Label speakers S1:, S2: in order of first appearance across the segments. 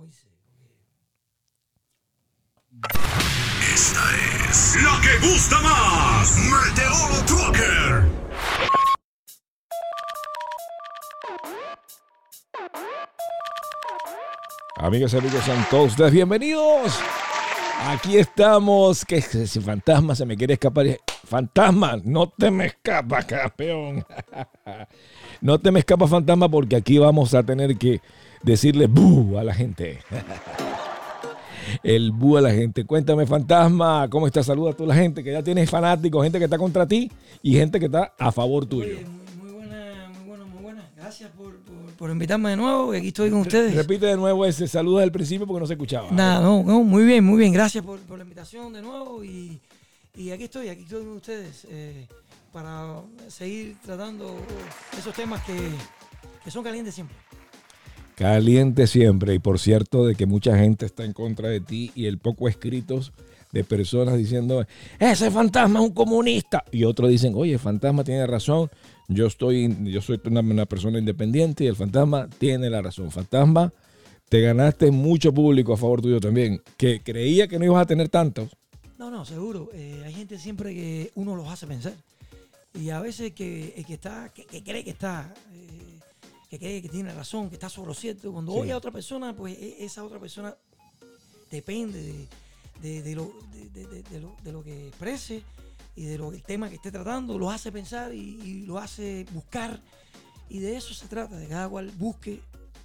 S1: irse.
S2: Esta es la que gusta más. Meteoro Trucker.
S3: Amigas y amigos, sean todos ustedes bienvenidos. Aquí estamos. Que si fantasma se me quiere escapar. Fantasma, no te me escapas, campeón. No te me escapas, fantasma, porque aquí vamos a tener que decirle ¡bu! A la gente. El bu a la gente. Cuéntame, fantasma, ¿cómo estás? Saluda a toda la gente que ya tienes fanáticos, gente que está contra ti y gente que está a favor tuyo.
S1: Oye, muy buena. Gracias por invitarme de nuevo. Aquí estoy con ustedes.
S3: Repite de nuevo ese saludo del principio porque no se escuchaba.
S1: Nada, no, muy bien. Gracias por la invitación de nuevo. Y aquí estoy con ustedes para seguir tratando esos temas que son calientes siempre.
S3: Caliente siempre. Y por cierto, de que mucha gente está en contra de ti y el poco escritos de personas diciendo, ese fantasma es un comunista. Y otros dicen, oye, el fantasma tiene razón. Yo soy una persona independiente y el fantasma tiene la razón. Fantasma, te ganaste mucho público a favor tuyo también, que creía que no ibas a tener tantos.
S1: No, seguro. Hay gente siempre que uno los hace pensar. Y a veces que cree que está... que cree que tiene razón, que está sobre lo cierto. Cuando oye a otra persona, pues esa otra persona depende de lo que exprese y el tema que esté tratando, lo hace pensar y lo hace buscar. Y de eso se trata, de cada cual busque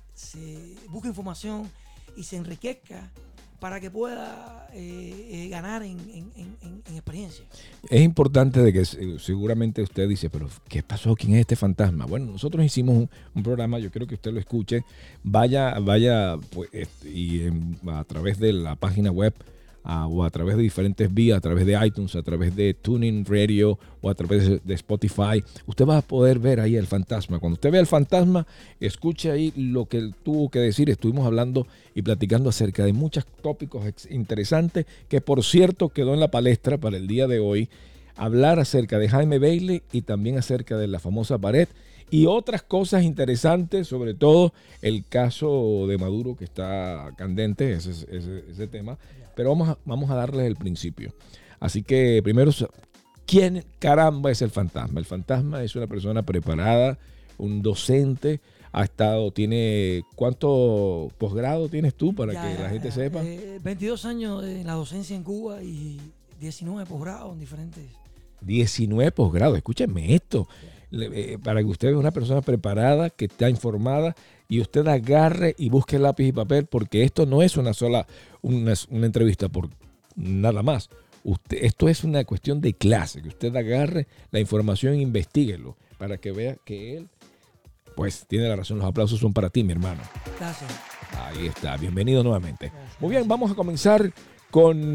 S1: información y se enriquezca para que pueda ganar en experiencia.
S3: Es importante de que seguramente usted dice, pero ¿qué pasó? ¿Quién es este fantasma? Bueno, nosotros hicimos un programa, yo quiero que usted lo escuche, vaya pues, a través de la página web o a través de diferentes vías, a través de iTunes, a través de TuneIn Radio o a través de Spotify, usted va a poder ver ahí el fantasma. Cuando usted vea el fantasma, escuche ahí lo que él tuvo que decir. Estuvimos hablando y platicando acerca de muchos tópicos interesantes que, por cierto, quedó en la palestra para el día de hoy. Hablar acerca de Jaime Bailey y también acerca de la famosa pared y otras cosas interesantes, sobre todo el caso de Maduro que está candente, ese tema. Pero vamos a darles el principio. Así que primero, ¿quién caramba es el fantasma? El fantasma es una persona preparada, un docente, tiene ¿cuánto posgrado tienes tú para que la gente sepa?
S1: 22 años en la docencia en Cuba y 19 posgrados en diferentes.
S3: 19 posgrados, escúcheme esto. Para que usted vea una persona preparada, que está informada y usted agarre y busque lápiz y papel, porque esto no es una entrevista por nada más. Esto es una cuestión de clase, que usted agarre la información e investíguelo para que vea que él pues tiene la razón. Los aplausos son para ti, mi hermano.
S1: Gracias.
S3: Ahí está, bienvenido nuevamente.
S1: Gracias.
S3: Muy bien, vamos a comenzar con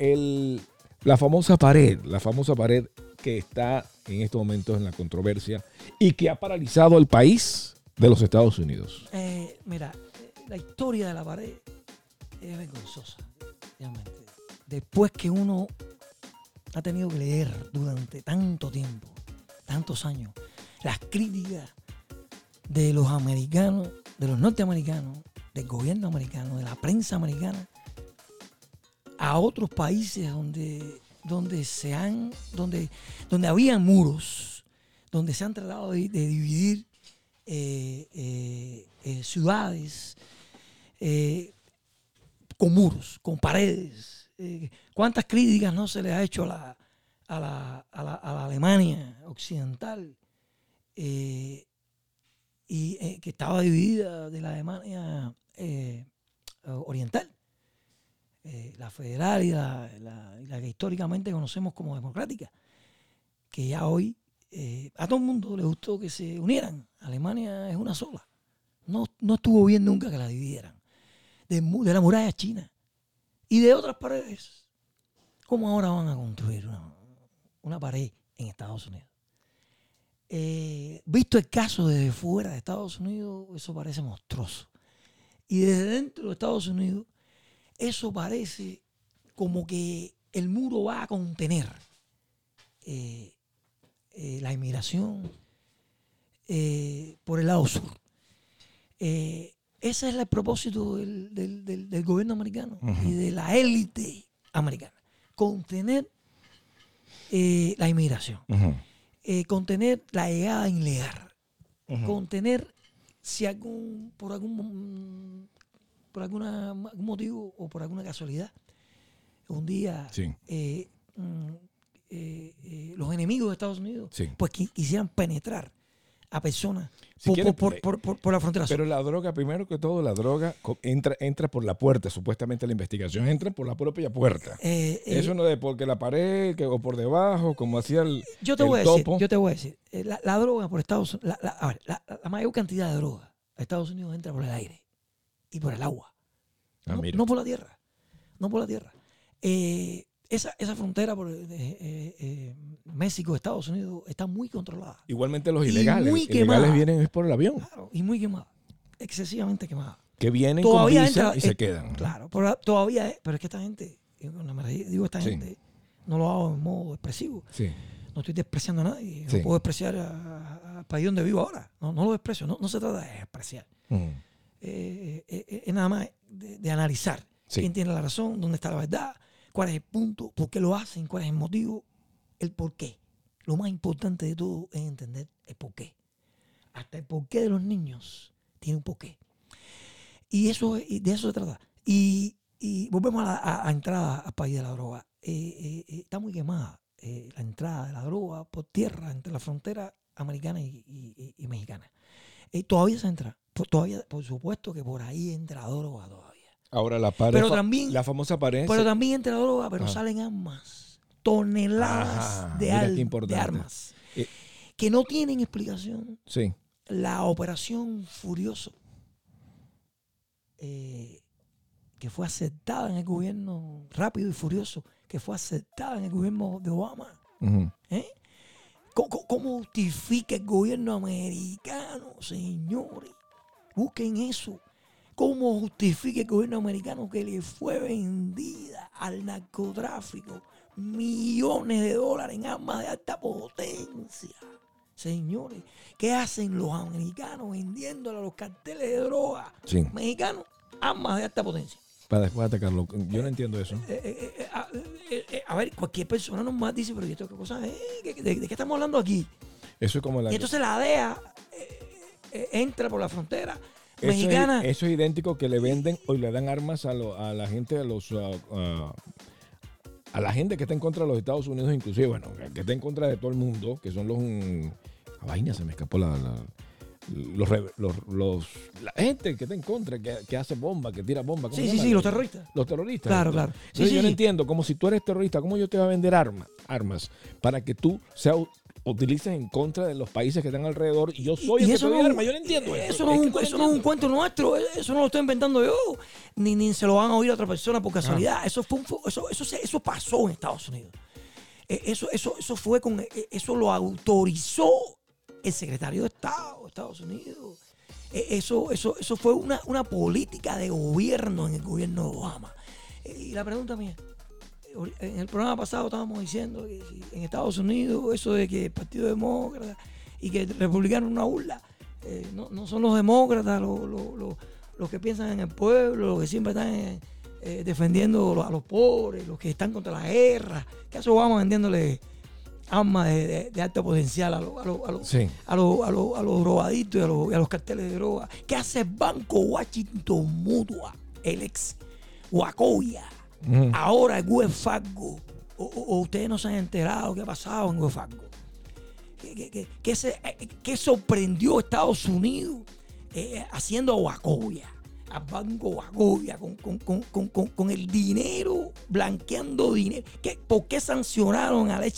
S3: la famosa pared que está en estos momentos en la controversia y que ha paralizado al país de los Estados Unidos.
S1: Mira, la historia de la pared es vergonzosa, realmente. Después que uno ha tenido que leer durante tanto tiempo, tantos años, las críticas de los americanos, de los norteamericanos, del gobierno americano, de la prensa americana, a otros países donde había muros, donde se han tratado de dividir ciudades con muros, con paredes. ¿Cuántas críticas no se le ha hecho a la Alemania occidental y que estaba dividida de la Alemania oriental? La federal y la que históricamente conocemos como democrática, que ya hoy a todo el mundo le gustó que se unieran. Alemania es una sola. No estuvo bien nunca que la dividieran. De la muralla china y de otras paredes. ¿Cómo ahora van a construir una pared en Estados Unidos? Visto el caso desde fuera de Estados Unidos, eso parece monstruoso. Y desde dentro de Estados Unidos, eso parece como que el muro va a contener la inmigración por el lado sur. ese es el propósito del gobierno americano y de la élite americana. Contener la inmigración, contener la llegada ilegal, contener si algún motivo o por alguna casualidad un día los enemigos de Estados Unidos pues quisieran penetrar a personas por la frontera.
S3: Pero la droga, primero que todo, la droga entra por la puerta. Supuestamente la investigación entra por la propia puerta. Eso no es porque la pared o por debajo, como hacía el topo.
S1: Yo te voy a decir, la droga por Estados Unidos, la mayor cantidad de droga a Estados Unidos entra por el aire y por el agua. No por la tierra. No por la tierra. Esa frontera por México, Estados Unidos, está muy controlada.
S3: Igualmente los ilegales. Los ilegales vienen por el avión.
S1: Claro, y muy quemada. Excesivamente quemada.
S3: Que vienen todavía con visa y se quedan.
S1: Claro, pero es que esta gente, gente, no lo hago en modo expresivo. Sí. No estoy despreciando a nadie. No puedo despreciar al país donde vivo ahora. No lo desprecio. No se trata de despreciar. Es nada más de analizar quién tiene la razón, dónde está la verdad, cuál es el punto, por qué lo hacen, cuál es el motivo, el por qué. Lo más importante de todo es entender el por qué. Hasta el porqué de los niños tiene un porqué. Y de eso se trata. Y volvemos a la entrada al país de la droga. Está muy quemada la entrada de la droga por tierra entre la frontera americana y mexicana. Todavía se entra. Todavía, por supuesto que por ahí entra droga todavía.
S3: Ahora la pared, la famosa pared.
S1: Pero también entra droga, pero salen armas. Toneladas de armas. Que no tienen explicación.
S3: Sí.
S1: La operación Furioso, que fue aceptada en el gobierno, Rápido y Furioso, que fue aceptada en el gobierno de Obama. ¿Cómo justifica el gobierno americano, señores? Busquen eso. ¿Cómo justifica el gobierno americano que le fue vendida al narcotráfico millones de dólares en armas de alta potencia? Señores, ¿qué hacen los americanos vendiéndole a los carteles de droga mexicanos armas de alta potencia?
S3: Para después atacarlo. Yo no entiendo eso.
S1: A ver, cualquier persona normal dice, pero ¿esto qué cosa es? ¿De qué estamos hablando aquí?
S3: Eso es como
S1: y entonces la DEA entra por la frontera mexicana.
S3: Eso es idéntico que le venden o le dan armas a la gente, a la gente que está en contra de los Estados Unidos, inclusive, bueno, que está en contra de todo el mundo, que son la vaina se me escapó la gente que está en contra, que hace bomba, que tira bomba.
S1: Sí, los terroristas.
S3: Los terroristas.
S1: Claro.
S3: Entonces yo no entiendo, como si tú eres terrorista, ¿cómo yo te voy a vender armas para que tú utilices en contra de los países que están alrededor y yo soy el que te doy armas? Yo no entiendo eso.
S1: Eso no es un cuento nuestro, eso no lo estoy inventando yo, ni se lo van a oír a otra persona por casualidad. Eso pasó en Estados Unidos. Eso lo autorizó el secretario de Estado de Estados Unidos. Eso fue una política de gobierno en el gobierno de Obama. Y la pregunta mía, en el programa pasado estábamos diciendo que en Estados Unidos eso de que el Partido Demócrata y que el republicano es una burla, no son los demócratas los que piensan en el pueblo, los que siempre están defendiendo a los pobres, los que están contra la guerra. ¿Qué hace Obama vendiéndole armas de alto potencial a los drogadictos y a los carteles de droga? ¿Qué hace el Banco Washington Mutual, el ex Wachovia? Ahora el Wells Fargo, o ustedes no se han enterado qué ha pasado en Wells Fargo, que sorprendió a Estados Unidos haciendo a Wachovia, al Banco Wachovia, con el dinero, blanqueando dinero. ¿Por qué sancionaron al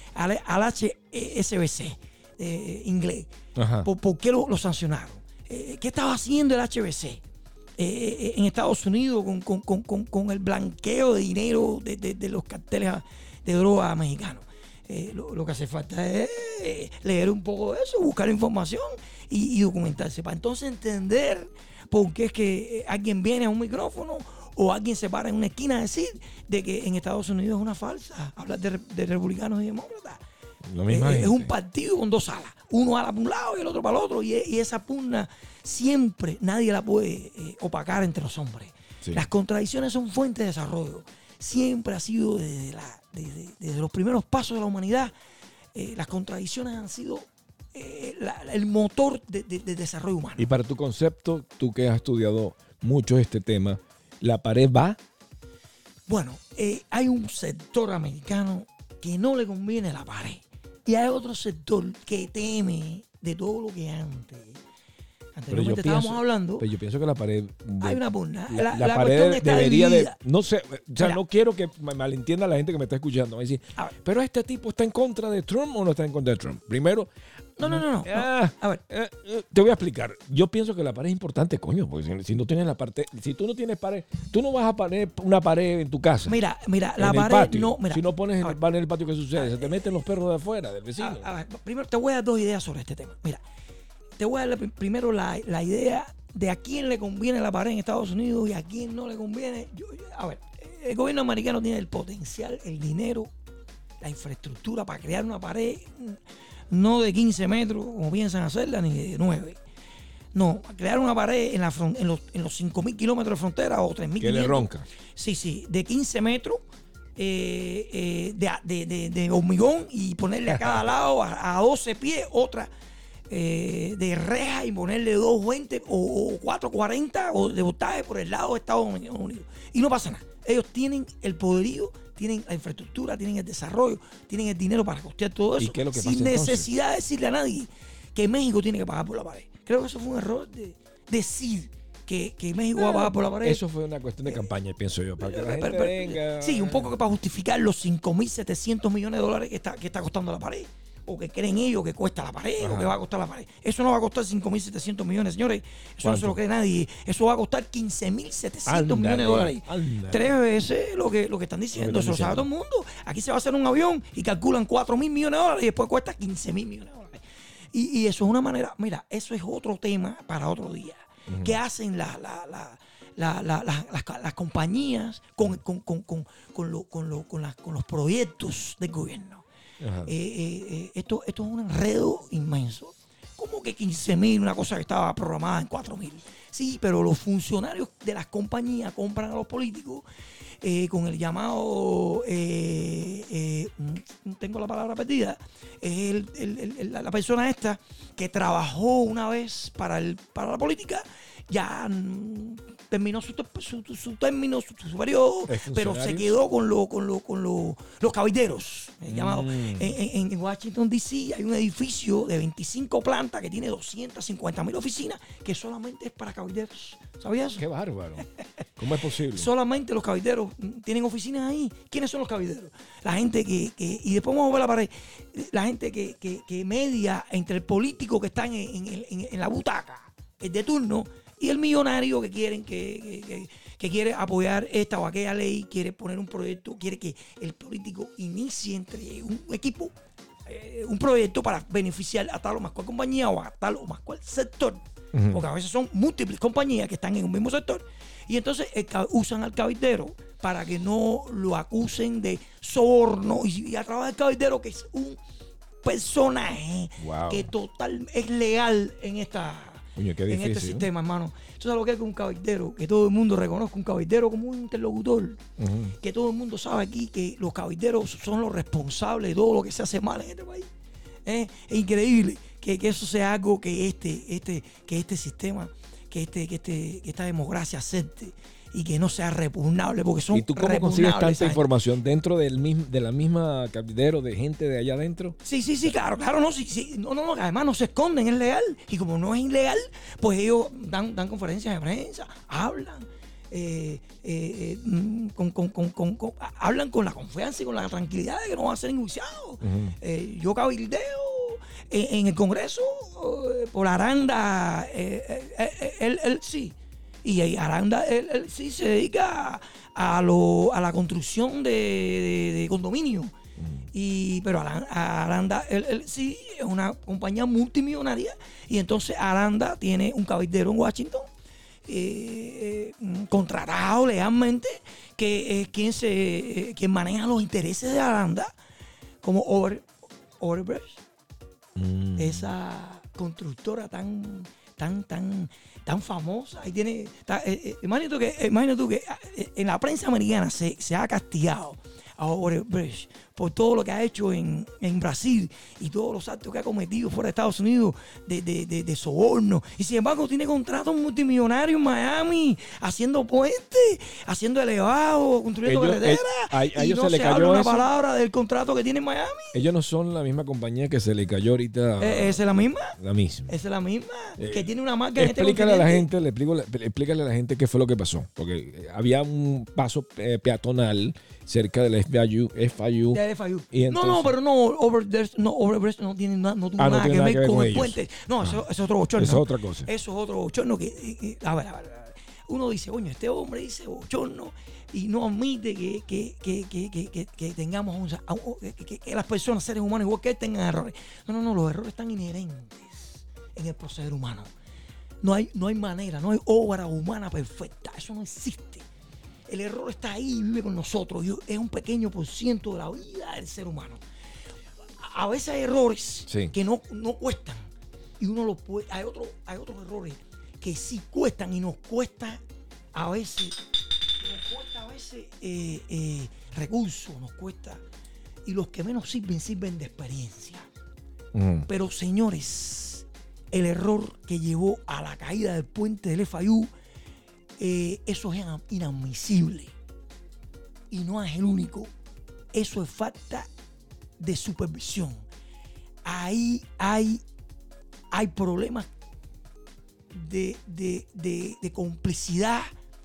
S1: HSBC inglés? ¿Por qué lo sancionaron? ¿Qué estaba haciendo el HSBC en Estados Unidos con el blanqueo de dinero de los carteles de droga mexicanos? Lo que hace falta es leer un poco de eso, buscar información y documentarse para entonces entender por qué es que alguien viene a un micrófono o alguien se para en una esquina a decir de que en Estados Unidos es una falsa hablar de republicanos y demócratas. Es un partido con dos alas. uno ala para un lado y el otro para el otro, y esa pugna siempre nadie la puede opacar entre los hombres.
S3: Sí.
S1: Las contradicciones son fuente de desarrollo. Siempre ha sido desde los primeros pasos de la humanidad, las contradicciones han sido el motor de desarrollo humano.
S3: Y para tu concepto, tú que has estudiado mucho este tema, ¿la pared va?
S1: Bueno, hay un sector americano que no le conviene la pared. Y hay otro sector que teme de todo lo que anteriormente estábamos hablando.
S3: Pero yo pienso que la pared...
S1: Hay una pugna.
S3: La
S1: pared
S3: pared debería
S1: dividida.
S3: de... No sé, o sea,
S1: Mira,
S3: no quiero que me malentienda la gente que me está escuchando. Va a decir, ¿pero este tipo está en contra de Trump o no está en contra de Trump? Primero...
S1: No. A ver.
S3: Te voy a explicar. Yo pienso que la pared es importante, coño, porque si no tienes la parte... Si tú no tienes pared, tú no vas a poner una pared en tu casa.
S1: Mira, la
S3: en el
S1: pared
S3: patio.
S1: no... Mira,
S3: si no pones el pared en el patio, ¿qué sucede? Se te meten los perros de afuera, del vecino.
S1: A ver, primero te voy a dar 2 ideas sobre este tema. Mira, te voy a dar primero la idea de a quién le conviene la pared en Estados Unidos y a quién no le conviene. A ver, el gobierno americano tiene el potencial, el dinero, la infraestructura para crear una pared no de 15 metros, como piensan hacerla, ni de 9. No, crear una pared en los 5.000 kilómetros de frontera o 3.500.
S3: Que le ronca.
S1: Sí, de 15 metros. De hormigón y ponerle a cada lado a 12 pies otra de reja y ponerle 220 o 440 o de voltaje por el lado de Estados Unidos. Y no pasa nada. Ellos tienen el poderío, tienen la infraestructura, tienen el desarrollo, tienen el dinero para costear todo eso.
S3: ¿Y qué es lo que
S1: sin
S3: pasa
S1: necesidad de decirle a nadie que México tiene que pagar por la pared. Creo que eso fue un error de decir que México va a pagar por la pared.
S3: Eso fue una cuestión de campaña, pienso yo, para que la gente venga.
S1: Sí, un poco que para justificar los 5.700 millones de dólares que está costando la pared. O que creen ellos que cuesta la pared. Ajá. O que va a costar la pared. Eso no va a costar 5.700 millones, señores. Eso
S3: ¿Cuánto?
S1: no se lo cree nadie. Eso va a costar 15.700 millones de dólares.
S3: Ándale.
S1: 3 veces lo que están diciendo. Eso lo sabe todo el mundo. Aquí se va a hacer un avión y calculan 4.000 millones de dólares y después cuesta 15.000 millones de dólares. Y eso es una manera, mira, eso es otro tema para otro día. Uh-huh. ¿Qué hacen las compañías con los proyectos del gobierno? Esto es un enredo inmenso. ¿Cómo que 15.000, una cosa que estaba programada en 4.000? Sí, pero los funcionarios de las compañías compran a los políticos con el llamado, tengo la palabra perdida, es la persona esta que trabajó una vez para la política, ya terminó su término, su periodo, pero se quedó con los cabilderos. Llamado. En Washington, D.C. hay un edificio de 25 plantas que tiene 250.000 oficinas que solamente es para cabilderos. ¿Sabías eso?
S3: ¡Qué bárbaro! ¿Cómo es posible?
S1: Solamente los cabilderos tienen oficinas ahí. ¿Quiénes son los cabilderos? La gente y después vamos a ver la pared, la gente que media entre el político que está en la butaca, el de turno, y el millonario que quiere apoyar esta o aquella ley, quiere poner un proyecto, quiere que el político inicie entre un equipo un proyecto para beneficiar a tal o más cual compañía o a tal o más cual sector. Uh-huh. Porque a veces son múltiples compañías que están en un mismo sector. Y entonces usan al cabildero para que no lo acusen de soborno. Y a través del cabildero, que es un personaje que total es legal en este sistema, hermano. Entonces, lo que es un cabildero, que todo el mundo reconozca un cabildero como un interlocutor, uh-huh. Que todo el mundo sabe aquí que los cabilderos son los responsables de todo lo que se hace mal en este país. Es increíble que eso sea algo que este sistema, que esta democracia acepte y que no sea repugnable, porque son repugnables.
S3: ¿Y tú cómo consigues tanta información dentro de la misma cabildero de gente de allá adentro?
S1: Sí, claro, no, sí, no, además no se esconden, es legal, y como no es ilegal, pues ellos dan conferencias de prensa, hablan, hablan con la confianza y con la tranquilidad de que no van a ser enjuiciados. Uh-huh. Yo cabildeo en el Congreso por Aranda, él sí. Y Aranda, él sí se dedica a la construcción de condominios. Pero Aranda, él sí es una compañía multimillonaria. Y entonces Aranda tiene un cabildero en Washington, contratado legalmente, que es quien maneja los intereses de Aranda, como Odebrecht, esa constructora tan famosa. Ahí tiene, imagínate tú que en la prensa americana se ha castigado a Odebrecht por todo lo que ha hecho en Brasil y todos los actos que ha cometido fuera de Estados Unidos de soborno. Y sin embargo tiene contratos multimillonarios en Miami, haciendo puentes, haciendo elevados, construyendo carreteras.
S3: Y
S1: no se habla una palabra del contrato que tiene en Miami.
S3: Ellos no son la misma compañía que se le cayó ahorita.
S1: ¿Esa es la misma?
S3: La misma.
S1: Esa es la misma, que tiene una marca en
S3: explícale a la gente, explícale a la gente qué fue lo que pasó. Porque había un paso peatonal cerca del FIU. Y entonces,
S1: pero Odebrecht no tiene nada que ver con el puente. No, eso es otro bochorno.
S3: Eso es otra cosa.
S1: Eso es otro bochorno que a ver. Uno dice, coño, este hombre dice bochorno y no admite que tengamos que las personas, seres humanos igual que él, tengan errores. No, los errores están inherentes en el proceder humano. No hay manera, no hay obra humana perfecta. Eso no existe. El error está ahí y vive con nosotros. Es un pequeño % de la vida del ser humano. A veces hay errores que no cuestan. Y uno los puede. Hay otros errores que sí cuestan y nos cuesta a veces. Recursos, nos cuesta. Y los que menos sirven de experiencia. Pero señores, el error que llevó a la caída del puente del FIU, eso es inadmisible y no es el único. Eso es falta de supervisión. Ahí hay problemas de complicidad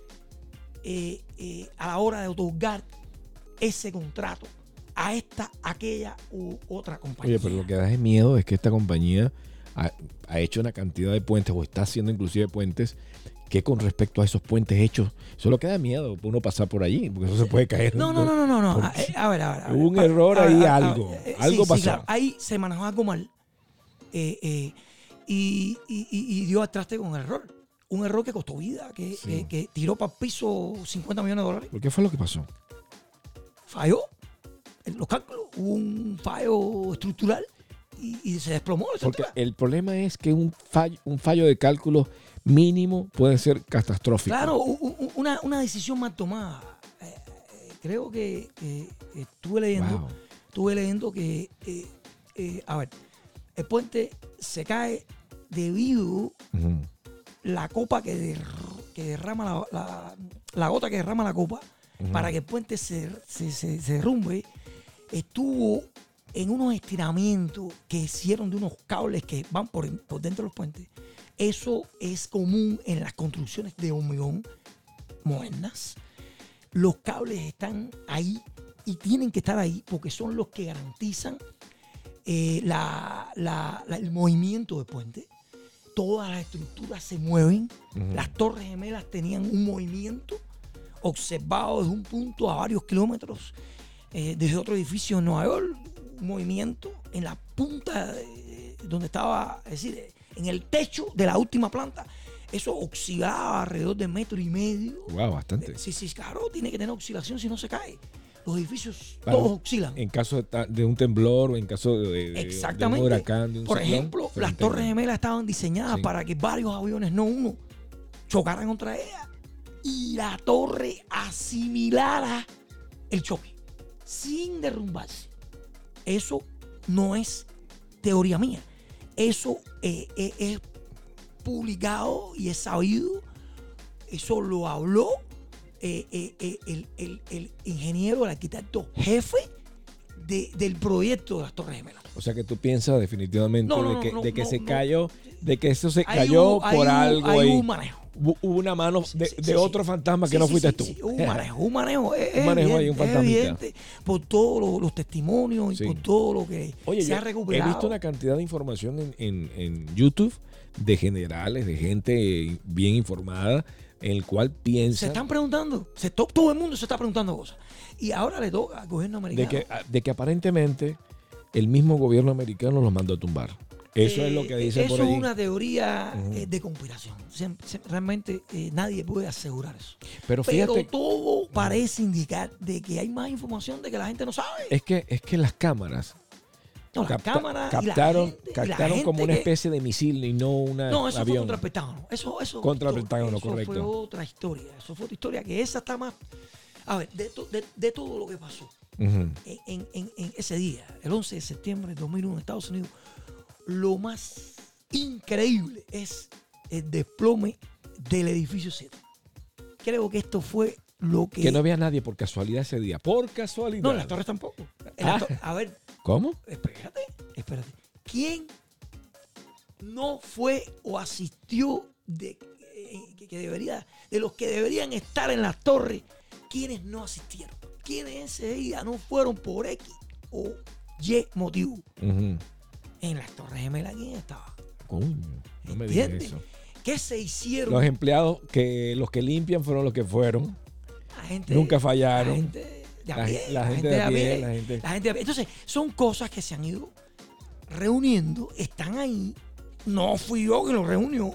S1: a la hora de otorgar ese contrato a aquella u otra compañía.
S3: Oye, pero lo que da miedo es que esta compañía ha hecho una cantidad de puentes, o está haciendo inclusive puentes, que con respecto a esos puentes hechos, solo queda miedo uno pasar por allí, porque eso se puede caer.
S1: No. A ver.
S3: Hubo un error ahí, algo pasó.
S1: Sí, claro. Ahí se manejó algo mal y dio al traste con el error. Un error que costó vida, que tiró para el piso $50 millones.
S3: ¿Por qué fue lo que pasó?
S1: Falló en los cálculos, hubo un fallo estructural y se desplomó la estructura.
S3: Porque el problema es que un fallo de cálculo mínimo puede ser catastrófico.
S1: Claro, una decisión mal tomada. Creo que estuve leyendo que a ver, el puente se cae debido la copa que derrama la gota que derrama la copa para que el puente se derrumbe, estuvo en unos estiramientos que hicieron de unos cables que van por dentro de los puentes. Eso es común en las construcciones de hormigón modernas. Los cables están ahí y tienen que estar ahí porque son los que garantizan el movimiento del puente. Todas las estructuras se mueven. Las Torres Gemelas tenían un movimiento observado desde un punto a varios kilómetros desde otro edificio en Nueva York. Un movimiento en la punta donde estaba, es decir, en el techo de la última planta. Eso oscilaba alrededor de 1,5 metros.
S3: Wow, bastante.
S1: Sí, claro, tiene que tener oscilación si no se cae. Los edificios todos oscilan.
S3: En caso de un temblor o en caso de un huracán, de un
S1: Por
S3: ciclón,
S1: ejemplo, las Torres Gemelas estaban diseñadas para que varios aviones, no uno, chocaran contra ellas y la torre asimilara el choque sin derrumbarse. Eso no es teoría mía. Eso es publicado y es sabido. Eso lo habló el ingeniero, el arquitecto jefe del proyecto de las Torres Gemelas.
S3: O sea que tú piensas definitivamente de que se cayó, de que eso se cayó por algo ahí.
S1: Hubo un manejo.
S3: Hubo una mano de otro fantasma que no fuiste tú.
S1: Sí, hubo un manejo. Es
S3: ahí, un fantasmita.
S1: evidente por todos los testimonios y por todo lo que se ha recuperado.
S3: He visto una cantidad de información en YouTube de generales, de gente bien informada, en el cual piensa...
S1: Se están preguntando, todo el mundo se está preguntando cosas. Y ahora le toca al gobierno americano.
S3: De que aparentemente el mismo gobierno americano los mandó a tumbar. Eso es lo que dicen por allí.
S1: Eso es una teoría de conspiración. Realmente nadie puede asegurar eso.
S3: Pero fíjate,
S1: todo parece indicar de que hay más información de que la gente no sabe.
S3: Es que las cámaras
S1: No, las cámaras y la
S3: captaron,
S1: gente, y la
S3: captaron
S1: gente
S3: como una
S1: que-
S3: especie de misil y no una
S1: No, eso fue
S3: avión.
S1: contra el Pentágono. Eso
S3: Contra el Pentágono,
S1: eso
S3: correcto.
S1: fue otra historia. Eso fue otra historia que esa está más... A ver, de todo lo que pasó
S3: Ujú.
S1: en ese día, el 11 de septiembre de 2001 en Estados Unidos, lo más increíble es el desplome del edificio 7. Creo que esto fue lo que...
S3: Que no había nadie por casualidad ese día. Por casualidad.
S1: No, en las torres tampoco. En las torres- a ver,
S3: ¿Cómo?
S1: espérate. ¿Quién no fue o asistió que debería, de los que deberían estar en las torres? ¿Quiénes no asistieron? ¿Quiénes ese día no fueron por X o Y motivo?
S3: Ujú.
S1: En las torres gemelas, ¿quién estaba?
S3: Coño, no me digas
S1: ¿Entiendes?
S3: eso.
S1: ¿Qué se hicieron?
S3: Los empleados, que los que limpian fueron los que fueron.
S1: La gente,
S3: Nunca fallaron.
S1: La gente de a
S3: La
S1: pie,
S3: gen- la gente de a pie, la gente-
S1: la gente de a pie. Entonces, son cosas que se han ido reuniendo, están ahí. No fui yo quien los reunió.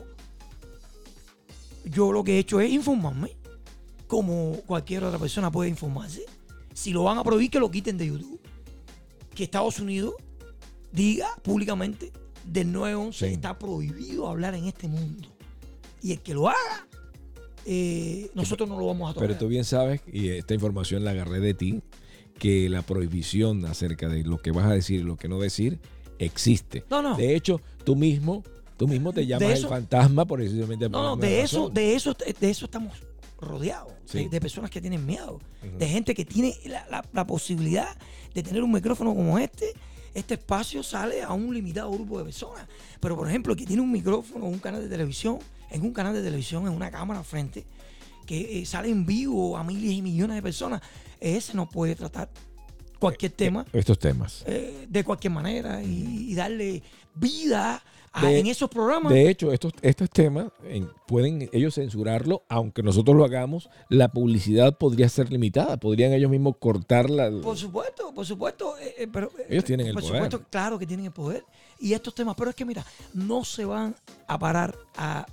S1: Yo lo que he hecho es informarme, como cualquier otra persona puede informarse. Si lo van a prohibir, que lo quiten de YouTube. Que Estados Unidos diga públicamente del 9/11
S3: Sí.
S1: está prohibido hablar en este mundo. Y el que lo haga, nosotros no lo vamos a tolerar.
S3: Pero tú bien sabes, y esta información la agarré de ti, que la prohibición acerca de lo que vas a decir y lo que no decir existe.
S1: No.
S3: De hecho, tú mismo te llamas
S1: eso-
S3: el fantasma precisamente por
S1: No,
S3: una
S1: de
S3: razón.
S1: eso estamos rodeados.
S3: Sí.
S1: De personas que tienen miedo.
S3: Ujú.
S1: De gente que tiene la posibilidad de tener un micrófono como este. Este espacio sale a un limitado grupo de personas. Pero, por ejemplo, el que tiene un micrófono o un canal de televisión, en una cámara al frente, que sale en vivo a miles y millones de personas, ese no puede tratar cualquier tema
S3: Estos temas.
S1: de cualquier manera y darle vida
S3: De-
S1: en esos programas.
S3: De hecho, estos temas pueden ellos censurarlo, aunque nosotros lo hagamos, la publicidad podría ser limitada, podrían ellos mismos cortarla.
S1: Por supuesto, pero
S3: Ellos tienen el
S1: por
S3: poder.
S1: supuesto, claro que tienen el poder. Y estos temas, pero es que mira, no se van a parar a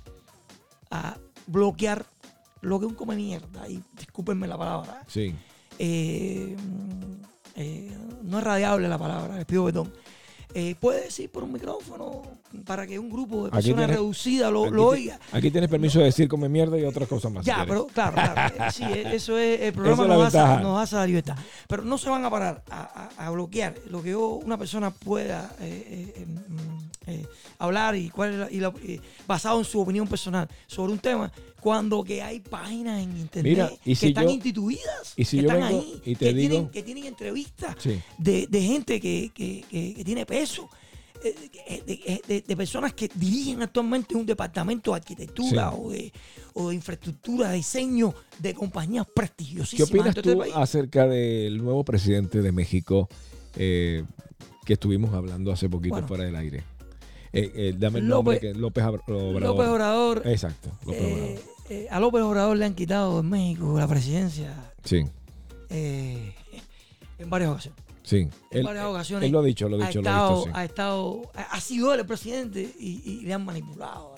S1: bloquear lo que es un come mierda. Y discúlpenme la palabra.
S3: Sí.
S1: No es radiable la palabra, les pido perdón. Puede decir por un micrófono para que un grupo de
S3: Aquí
S1: personas
S3: tienes-
S1: reducida lo
S3: Aquí
S1: oiga.
S3: Aquí tienes permiso de decir come mierda y otras cosas más. si
S1: Ya,
S3: quieres.
S1: pero claro. Sí, eso es el programa,
S3: Esa es la ventaja.
S1: nos da esa libertad. Pero no se van a parar a bloquear lo que una persona pueda hablar y basado en su opinión personal sobre un tema, cuando que hay páginas en internet
S3: Mira, y
S1: que
S3: si
S1: están
S3: yo-
S1: instituidas,
S3: y si
S1: que
S3: yo
S1: están
S3: vengo
S1: ahí,
S3: y te digo-
S1: que tienen entrevistas
S3: Sí.
S1: de gente que tiene peso. De personas que dirigen actualmente un departamento de arquitectura
S3: Sí.
S1: o de infraestructura, de diseño de compañías
S3: ¿Qué
S1: prestigiosísimas.
S3: opinas
S1: de este
S3: tú
S1: país.
S3: acerca del nuevo presidente de México que estuvimos hablando hace poquito
S1: Bueno.
S3: fuera del aire? Dame el nombre, López Obrador.
S1: López Obrador.
S3: Exacto, López Obrador.
S1: A López Obrador le han quitado en México la presidencia
S3: Sí,
S1: en varias ocasiones.
S3: sí.
S1: En varias ocasiones
S3: Él lo ha dicho, lo ha dicho, sí.
S1: ha sido él el presidente y le han manipulado.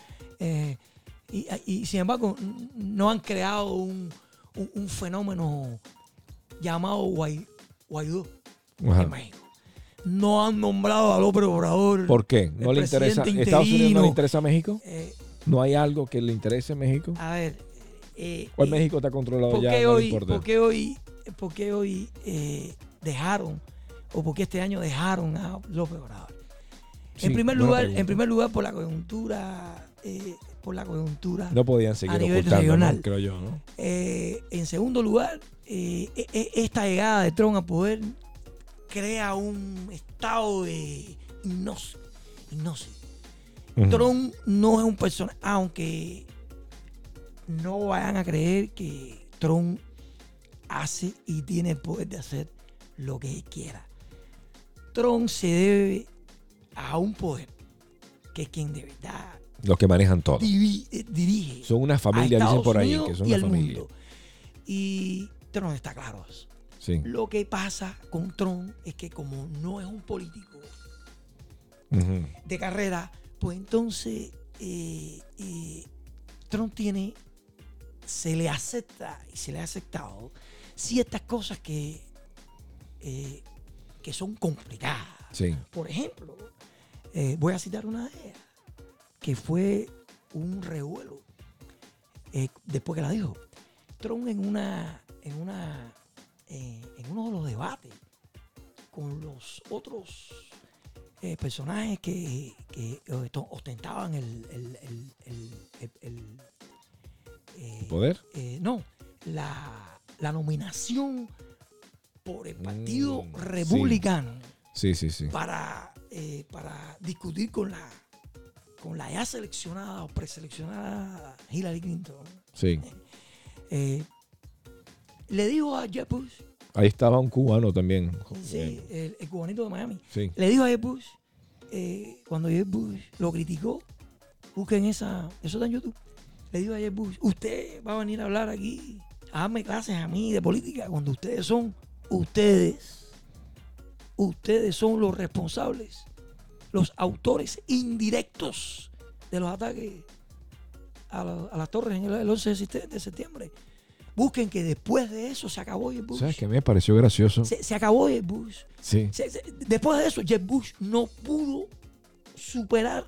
S1: Y sin embargo, no han creado un fenómeno llamado Guaidó
S3: Ajá.
S1: en México. No han nombrado a López Obrador.
S3: ¿Por qué? ¿No
S1: el
S3: le interesa?
S1: presidente
S3: ¿Estados Unidos no
S1: interino.
S3: le interesa a México?
S1: Eh,
S3: ¿No hay algo que le interese a México?
S1: a ver.
S3: ¿O el México está controlado
S1: ¿Por
S3: ya?
S1: qué
S3: No le
S1: hoy,
S3: importa.
S1: por qué hoy dejaron, o por qué este año dejaron a López Obrador?
S3: Sí,
S1: en primer
S3: buena pregunta.
S1: lugar, por la coyuntura,
S3: No podían seguir
S1: a nivel
S3: ocultando,
S1: regional.
S3: ¿no? Creo yo, ¿no?
S1: En segundo lugar, esta llegada de Trump al poder crea un estado de hipnosis.
S3: Ujú.
S1: Trump no es un personaje, aunque no vayan a creer que Trump hace y tiene el poder de hacer lo que él quiera. Trump se debe a un poder que es quien de verdad
S3: Los que manejan todo.
S1: dirige.
S3: Son una
S1: a
S3: familia, dicen
S1: Estados
S3: por ahí,
S1: Unidos
S3: que son
S1: y
S3: una
S1: al
S3: familia.
S1: mundo. Y Trump está claro eso.
S3: Sí.
S1: Lo que pasa con Trump es que como no es un político
S3: Ujú.
S1: de carrera, pues entonces Trump se le acepta y se le ha aceptado ciertas cosas que son complicadas
S3: Sí.
S1: Por ejemplo, voy a citar una de ellas, que fue un revuelo después que la dijo. Trump en uno de los debates con los otros personajes que ostentaban el
S3: ¿Poder?
S1: No, la nominación por el Partido
S3: Sí.
S1: Republicano
S3: Sí.
S1: para discutir con la ya seleccionada o preseleccionada Hillary Clinton.
S3: Sí.
S1: Le dijo a Jeb Bush,
S3: Ahí estaba un cubano también.
S1: sí, el cubanito de Miami,
S3: Sí.
S1: le dijo a Jeb Bush, cuando Jeb Bush lo criticó, busquen eso está en YouTube, le dijo a Jeb Bush, usted va a venir a hablar aquí, a darme clases a mí de política, cuando ustedes son los responsables, los autores indirectos de los ataques a las torres en el 11 de septiembre. Busquen que después de eso se acabó Jeb Bush.
S3: ¿Sabes qué me pareció gracioso?
S1: Se acabó Jeb Bush.
S3: Sí.
S1: Después de eso, Jeb Bush no pudo superar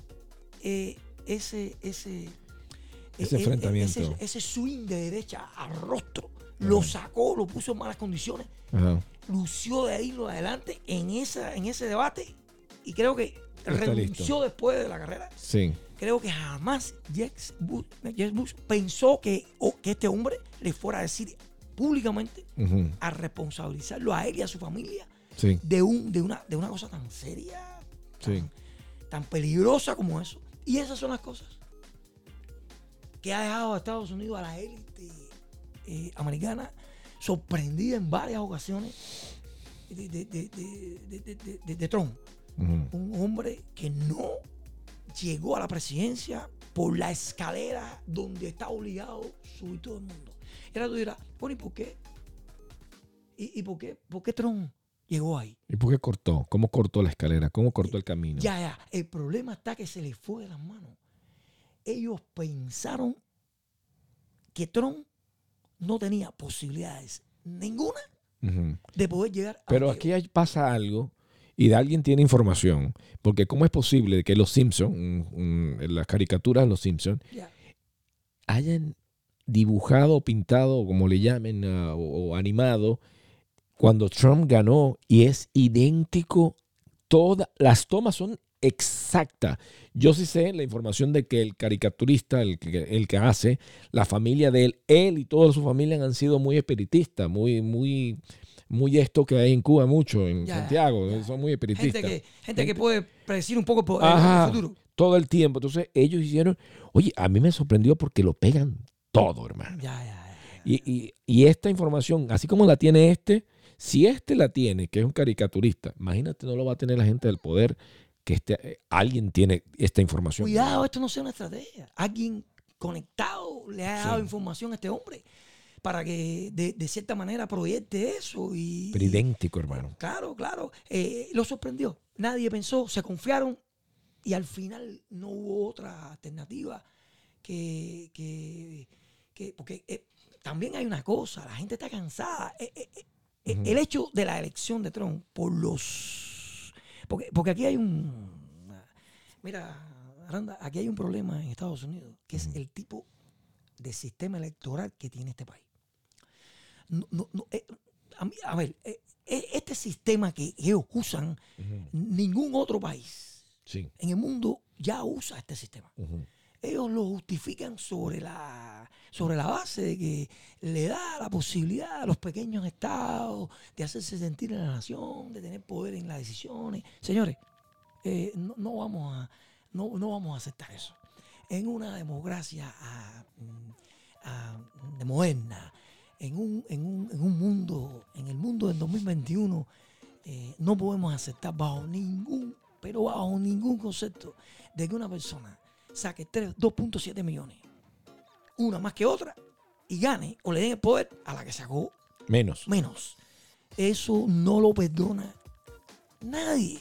S1: ese
S3: enfrentamiento.
S1: ese swing de derecha al rostro. Lo sacó, lo puso en malas condiciones.
S3: Ajá.
S1: Lució de ahí lo adelante en ese debate. Y creo que
S3: Está
S1: renunció
S3: listo.
S1: después de la carrera.
S3: Sí.
S1: Creo que jamás Jeb Bush pensó que este hombre le fuera a decir públicamente
S3: Ujú.
S1: a responsabilizarlo a él y a su familia
S3: Sí.
S1: de una cosa tan seria,
S3: Sí.
S1: tan peligrosa como eso. Y esas son las cosas que ha dejado a Estados Unidos, a la élite americana, sorprendida en varias ocasiones de Trump.
S3: Ujú.
S1: Un hombre que no llegó a la presidencia por la escalera donde está obligado a subir todo el mundo. Y ahora tú dirás, bueno, ¿y por qué? ¿Y por qué Trump llegó ahí?
S3: ¿Y por qué cortó? ¿Cómo cortó la escalera? ¿Cómo cortó el camino?
S1: Ya. El problema está que se les fue de las manos. Ellos pensaron que Trump no tenía posibilidades ninguna
S3: Ujú.
S1: de poder llegar a
S3: Pero
S1: donde
S3: aquí pasa algo y alguien tiene información. Porque ¿cómo es posible que los Simpsons, en las caricaturas de los Simpsons,
S1: llegó. Ya.
S3: hayan dibujado, pintado, o como le llamen, o animado, cuando Trump ganó y es idéntico? Todas las tomas son exactas. Yo sí sé la información de que el caricaturista, el que hace, la familia de él y toda su familia han sido muy espiritistas, muy esto que hay en Cuba mucho, en
S1: Ya,
S3: Santiago,
S1: ya.
S3: son muy espiritistas.
S1: Gente que puede predecir un poco el
S3: Ajá,
S1: futuro.
S3: todo el tiempo. Entonces ellos hicieron, oye, a mí me sorprendió porque lo pegan todo, hermano.
S1: Ya.
S3: Y esta información, así como la tiene si la tiene, que es un caricaturista, imagínate, no lo va a tener la gente del poder, que alguien tiene esta información.
S1: Cuidado, esto no sea una estrategia. Alguien conectado le ha dado
S3: Sí.
S1: información a este hombre para que de cierta manera proyecte eso.
S3: Pero idéntico, hermano.
S1: Claro. Lo sorprendió. Nadie pensó, se confiaron y al final no hubo otra alternativa porque también hay una cosa, la gente está cansada. El hecho de la elección de Trump porque aquí hay mira, Aranda, aquí hay un problema en Estados Unidos, que es el tipo de sistema electoral que tiene este país. Este sistema que ellos usan, ningún otro país
S3: Sí.
S1: en el mundo ya usa este sistema.
S3: Ujú.
S1: Ellos lo justifican sobre la base de que le da la posibilidad a los pequeños estados de hacerse sentir en la nación, de tener poder en las decisiones. Señores, no vamos a aceptar eso. En una democracia moderna, en un mundo, en el mundo del 2021, no podemos aceptar bajo ningún concepto de que una persona saque 2.7 millones, una más que otra, y gane o le den el poder a la que sacó
S3: Menos.
S1: Eso no lo perdona nadie.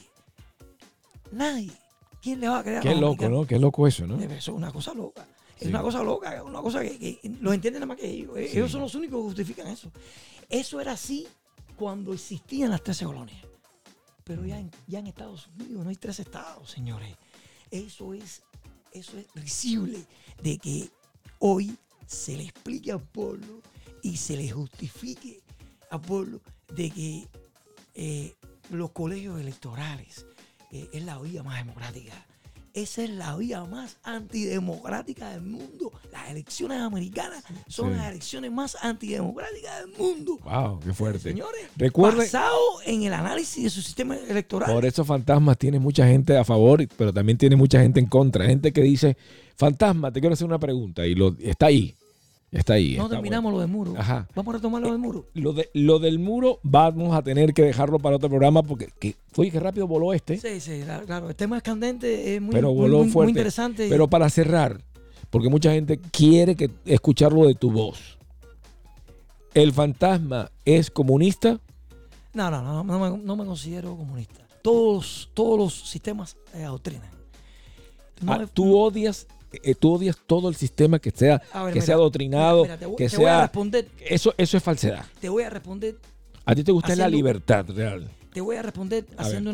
S1: ¿Quién le va a creer?
S3: Qué loco, ¿no? Qué loco eso, ¿no?
S1: Eso es una cosa loca. Es
S3: Sí.
S1: una cosa loca, una cosa que lo entienden nada más que ellos.
S3: Sí.
S1: Ellos son los únicos que justifican eso. Eso era así cuando existían las 13 colonias. Pero ya en Estados Unidos no hay 3 estados, señores. Eso es risible de que hoy se le explique al pueblo y se le justifique al pueblo de que los colegios electorales es la vía más democrática. Esa es la vía más antidemocrática del mundo. Las elecciones americanas son las elecciones más antidemocráticas del mundo.
S3: Wow, qué fuerte.
S1: Señores,
S3: Recuerde,
S1: basado en el análisis de su sistema electoral.
S3: por eso Fantasmas tiene mucha gente a favor, pero también tiene mucha gente en contra. Gente que dice, Fantasma, te quiero hacer una pregunta. Y está ahí. Está ahí.
S1: No
S3: está
S1: terminamos
S3: bueno.
S1: lo del muro.
S3: Ajá.
S1: Vamos a retomar lo del muro.
S3: Lo del muro vamos a tener que dejarlo para otro programa porque oye, qué rápido voló este.
S1: Sí, claro. El tema es candente, es muy,
S3: Pero
S1: muy,
S3: voló
S1: muy,
S3: fuerte.
S1: muy interesante.
S3: Pero para cerrar, porque mucha gente quiere escucharlo de tu voz. ¿El Fantasma es comunista?
S1: No me considero comunista. Todos los sistemas adoctrinan.
S3: ¿Tú odias todo el sistema que sea adoctrinado,
S1: mira, te
S3: que
S1: voy
S3: sea
S1: a responder.
S3: Eso es falsedad?
S1: Te voy a responder.
S3: ¿A ti te gusta la
S1: haciendo-
S3: libertad real?
S1: Te voy a responder
S3: A
S1: haciendo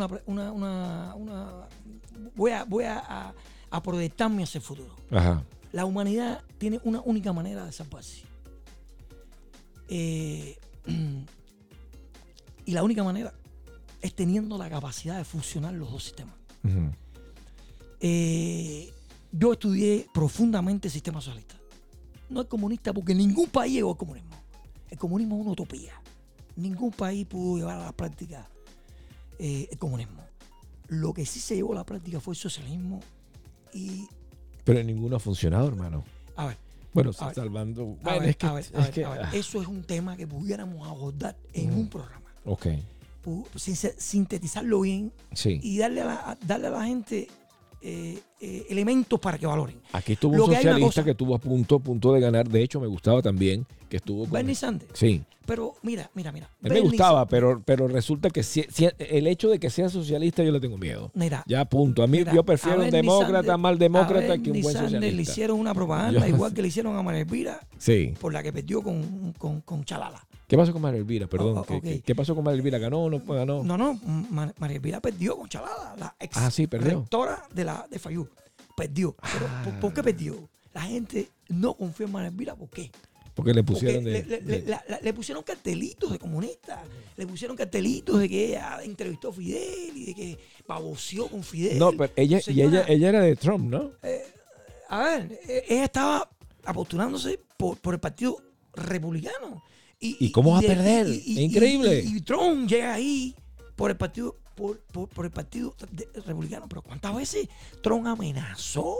S1: voy a proyectarme hacia el futuro.
S3: Ajá.
S1: La humanidad tiene una única manera de salvarse. Y la única manera es teniendo la capacidad de fusionar los dos sistemas.
S3: Ujú.
S1: Yo estudié profundamente el sistema socialista. No es comunista porque ningún país llegó al comunismo. El comunismo es una utopía. Ningún país pudo llevar a la práctica el comunismo. Lo que sí se llevó a la práctica fue el socialismo y...
S3: Pero ninguno ha funcionado, hermano.
S1: A ver,
S3: Bueno,
S1: A ver,
S3: salvando...
S1: a ver,
S3: es que...
S1: a ver. Eso es un tema que pudiéramos abordar en un programa.
S3: Ok,
S1: Sintetizarlo bien
S3: sí.
S1: y darle a la gente elementos para que valoren.
S3: Aquí estuvo
S1: Lo
S3: un
S1: que hay una
S3: socialista
S1: cosa-
S3: que estuvo a punto de ganar. De hecho, me gustaba también que estuvo con...
S1: Bernie Sanders.
S3: Sí.
S1: Pero mira.
S3: A mí me
S1: Bernie
S3: gustaba,
S1: Sanders-
S3: pero resulta que el hecho de que sea socialista yo le tengo miedo.
S1: Mira,
S3: Ya, punto. A mí
S1: mira,
S3: yo prefiero
S1: a
S3: un
S1: Bernie
S3: demócrata,
S1: Sanders-
S3: mal demócrata
S1: a
S3: que un
S1: Bernie
S3: buen
S1: Sanders
S3: socialista.
S1: le hicieron una propaganda
S3: Yo-
S1: igual que le hicieron a María Elvira
S3: Sí.
S1: por la que perdió con Chalala.
S3: ¿Qué pasó con María Elvira? Perdón.
S1: Oh, ok.
S3: ¿Qué pasó con María Elvira? ¿Ganó o no ganó?
S1: No, María Elvira perdió con Chalala, la ex
S3: Sí, perdió.
S1: rectora de FAYU. Perdió. Pero, ¿por qué perdió? La gente no confía en María Elvira. ¿Por qué?
S3: Porque le
S1: Porque
S3: pusieron
S1: le pusieron cartelitos de comunista, le pusieron cartelitos de que ella entrevistó a Fidel y de que baboseó con Fidel.
S3: No, pero
S1: Señora,
S3: ella era de Trump, ¿no?
S1: a ver, ella estaba apostulándose por el Partido Republicano.
S3: ¿Y cómo va a perder? Es increíble.
S1: Y Trump llega ahí por el Partido por el Partido Republicano. Pero ¿cuántas veces Trump amenazó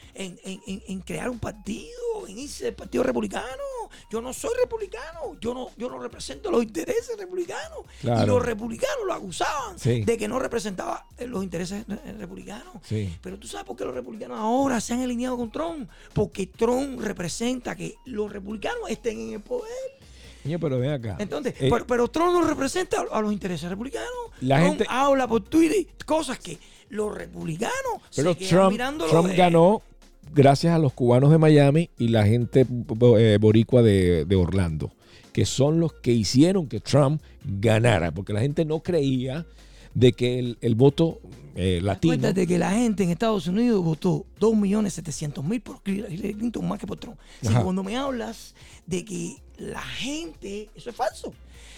S1: en crear un partido, en irse del Partido Republicano? Yo no soy republicano, yo no represento los intereses republicanos.
S3: Claro.
S1: Y los republicanos lo acusaban
S3: Sí.
S1: de que no representaba los intereses republicanos.
S3: Sí.
S1: Pero tú sabes por qué los republicanos ahora se han alineado con Trump. Porque Trump representa que los republicanos estén en el poder.
S3: Niño, pero ven acá.
S1: Entonces, pero Trump no representa a los intereses republicanos.
S3: La
S1: Trump
S3: gente-
S1: habla por Twitter cosas que los republicanos
S3: Pero
S1: se quedan
S3: Trump
S1: mirándolo de-
S3: ganó gracias a los cubanos de Miami y la gente boricua de Orlando, que son los que hicieron que Trump ganara, porque la gente no creía de que el voto latino...
S1: Acuérdate que la gente en Estados Unidos votó 2.700.000 por Hillary Clinton más que por Trump. Si
S3: Ajá.
S1: cuando me hablas de que la gente, eso es falso.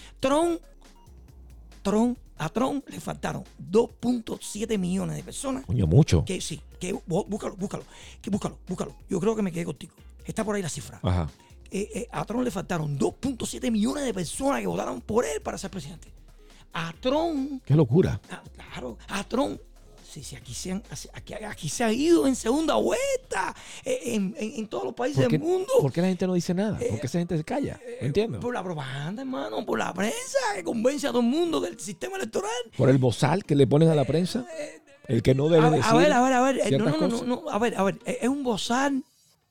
S1: A Trump le faltaron 2.7 millones de personas.
S3: Coño, mucho.
S1: Que sí, que búscalo. Yo creo que me quedé contigo. Está por ahí la cifra.
S3: Ajá.
S1: A Trump le faltaron 2.7 millones de personas que votaron por él para ser presidente. A Trump,
S3: Qué locura.
S1: claro, a Trump, sí, aquí se ha ido en segunda vuelta en todos los países del mundo.
S3: ¿Por qué la gente no dice nada? ¿Por qué esa gente se calla? No entiendo.
S1: Por la propaganda, hermano, por la prensa que convence a todo el mundo del sistema electoral.
S3: Por el bozal que le ponen a la prensa. El que no debe decir
S1: A ver.
S3: ciertas cosas.
S1: No. A ver. Es un bozal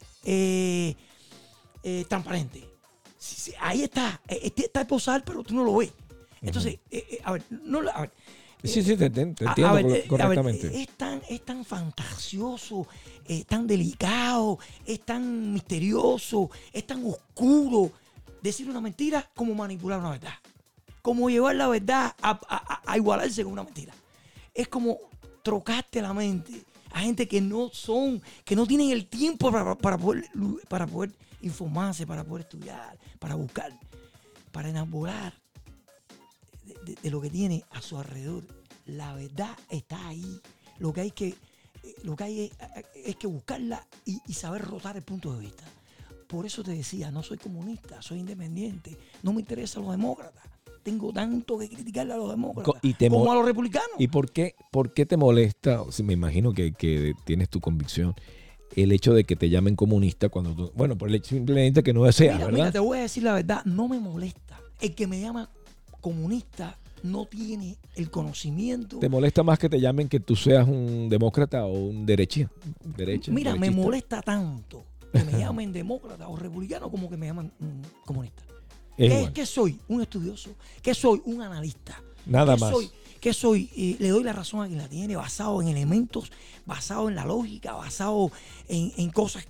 S1: transparente. Sí, ahí está. Está el bozal, pero tú no lo ves. Entonces, a ver.
S3: Sí, te entiendo
S1: A ver,
S3: correctamente.
S1: es tan fantasioso, es tan delicado, es tan misterioso, es tan oscuro decir una mentira como manipular una verdad. Como llevar la verdad a igualarse con una mentira. Es como trocarte la mente a gente que no tienen el tiempo para poder informarse, para poder estudiar, para buscar, para enamorar de lo que tiene a su alrededor. La verdad está ahí. Lo que hay es que buscarla y saber rotar el punto de vista. Por eso te decía, no soy comunista, soy independiente. No me interesan los demócratas. Tengo tanto que criticarle a los demócratas como a los republicanos.
S3: ¿Y por qué te molesta? O sea, me imagino que tienes tu convicción. El hecho de que te llamen comunista cuando tú... Bueno, por el hecho simplemente que no deseas, ¿verdad?
S1: Mira, te voy a decir la verdad. No me molesta. El que me llama comunista no tiene el conocimiento.
S3: ¿Te molesta más que te llamen que tú seas un demócrata o un derechista?
S1: Mira, me molesta tanto que me llamen demócrata o republicano como que me llaman comunista. ¿Qué soy? Un estudioso. ¿Qué soy? Un analista.
S3: Nada más.
S1: ¿Qué soy? Le doy la razón a quien la tiene, basado en elementos, basado en la lógica, basado en cosas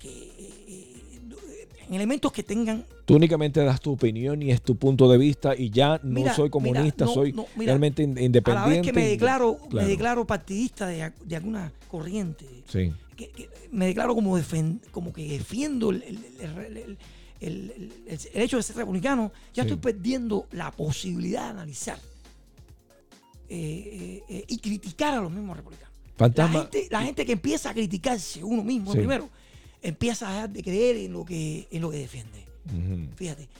S1: en elementos que tengan...
S3: Tú únicamente das tu opinión y es tu punto de vista y ya no soy comunista, soy realmente independiente.
S1: A la vez que me declaro partidista de alguna corriente,
S3: sí.
S1: que me declaro como que defiendo el hecho de ser republicano, ya estoy perdiendo la posibilidad de analizar y criticar a los mismos republicanos.
S3: Fantasma.
S1: La gente que empieza a criticarse uno mismo primero, empieza a dejar de creer en lo que defiende. Uh-huh. Fíjate,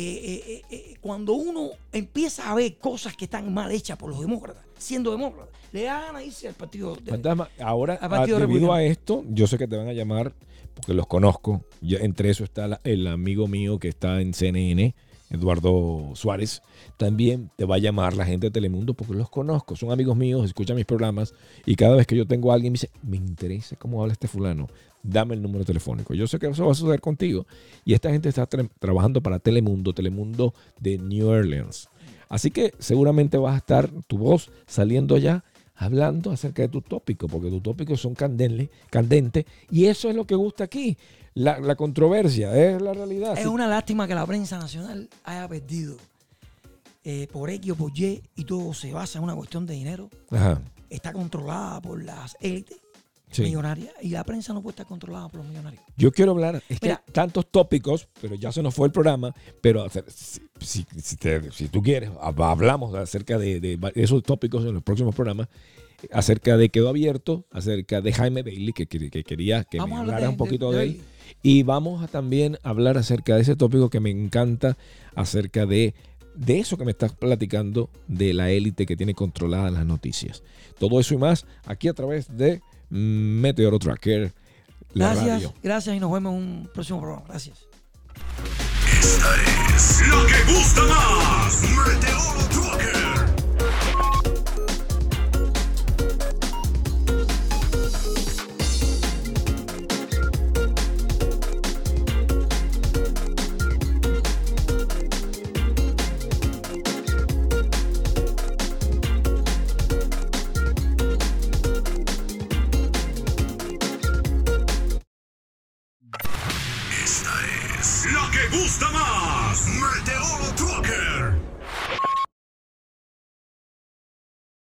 S1: cuando uno empieza a ver cosas que están mal hechas por los demócratas, siendo demócratas, le da ganas de irse al partido
S3: Fantasma, ahora, debido a esto, yo sé que te van a llamar porque los conozco. Entre eso está el amigo mío que está en CNN, Eduardo Suárez. También te va a llamar la gente de Telemundo porque los conozco. Son amigos míos, escuchan mis programas y cada vez que yo tengo a alguien me dice, me interesa cómo habla este fulano, dame el número telefónico. Yo sé que eso va a suceder contigo. Y esta gente está trabajando para Telemundo de New Orleans. Así que seguramente vas a estar tu voz saliendo allá hablando acerca de tu tópico, porque tus tópicos son candentes y eso es lo que gusta aquí. La controversia es la realidad.
S1: Es una lástima que la prensa nacional haya perdido por X o por Y y todo se basa en una cuestión de dinero.
S3: Ajá.
S1: Está controlada por las élites millonarias y la prensa no puede estar controlada por los millonarios.
S3: Yo quiero hablar, que hay tantos tópicos, pero ya se nos fue el programa, pero si tú quieres, hablamos acerca de esos tópicos en los próximos programas, acerca de Quedó Abierto, acerca de Jaime Bailey, que quería que me hablara un poquito de él. Y vamos a también hablar acerca de ese tópico que me encanta, acerca de eso que me estás platicando, de la élite que tiene controladas las noticias. Todo eso y más aquí a través de Meteoro Tracker, la radio.
S1: Gracias y nos vemos en un próximo programa. Gracias.
S2: Esta es la que gusta más, Meteoro Tracker. La que gusta más, Meteoro Tracker.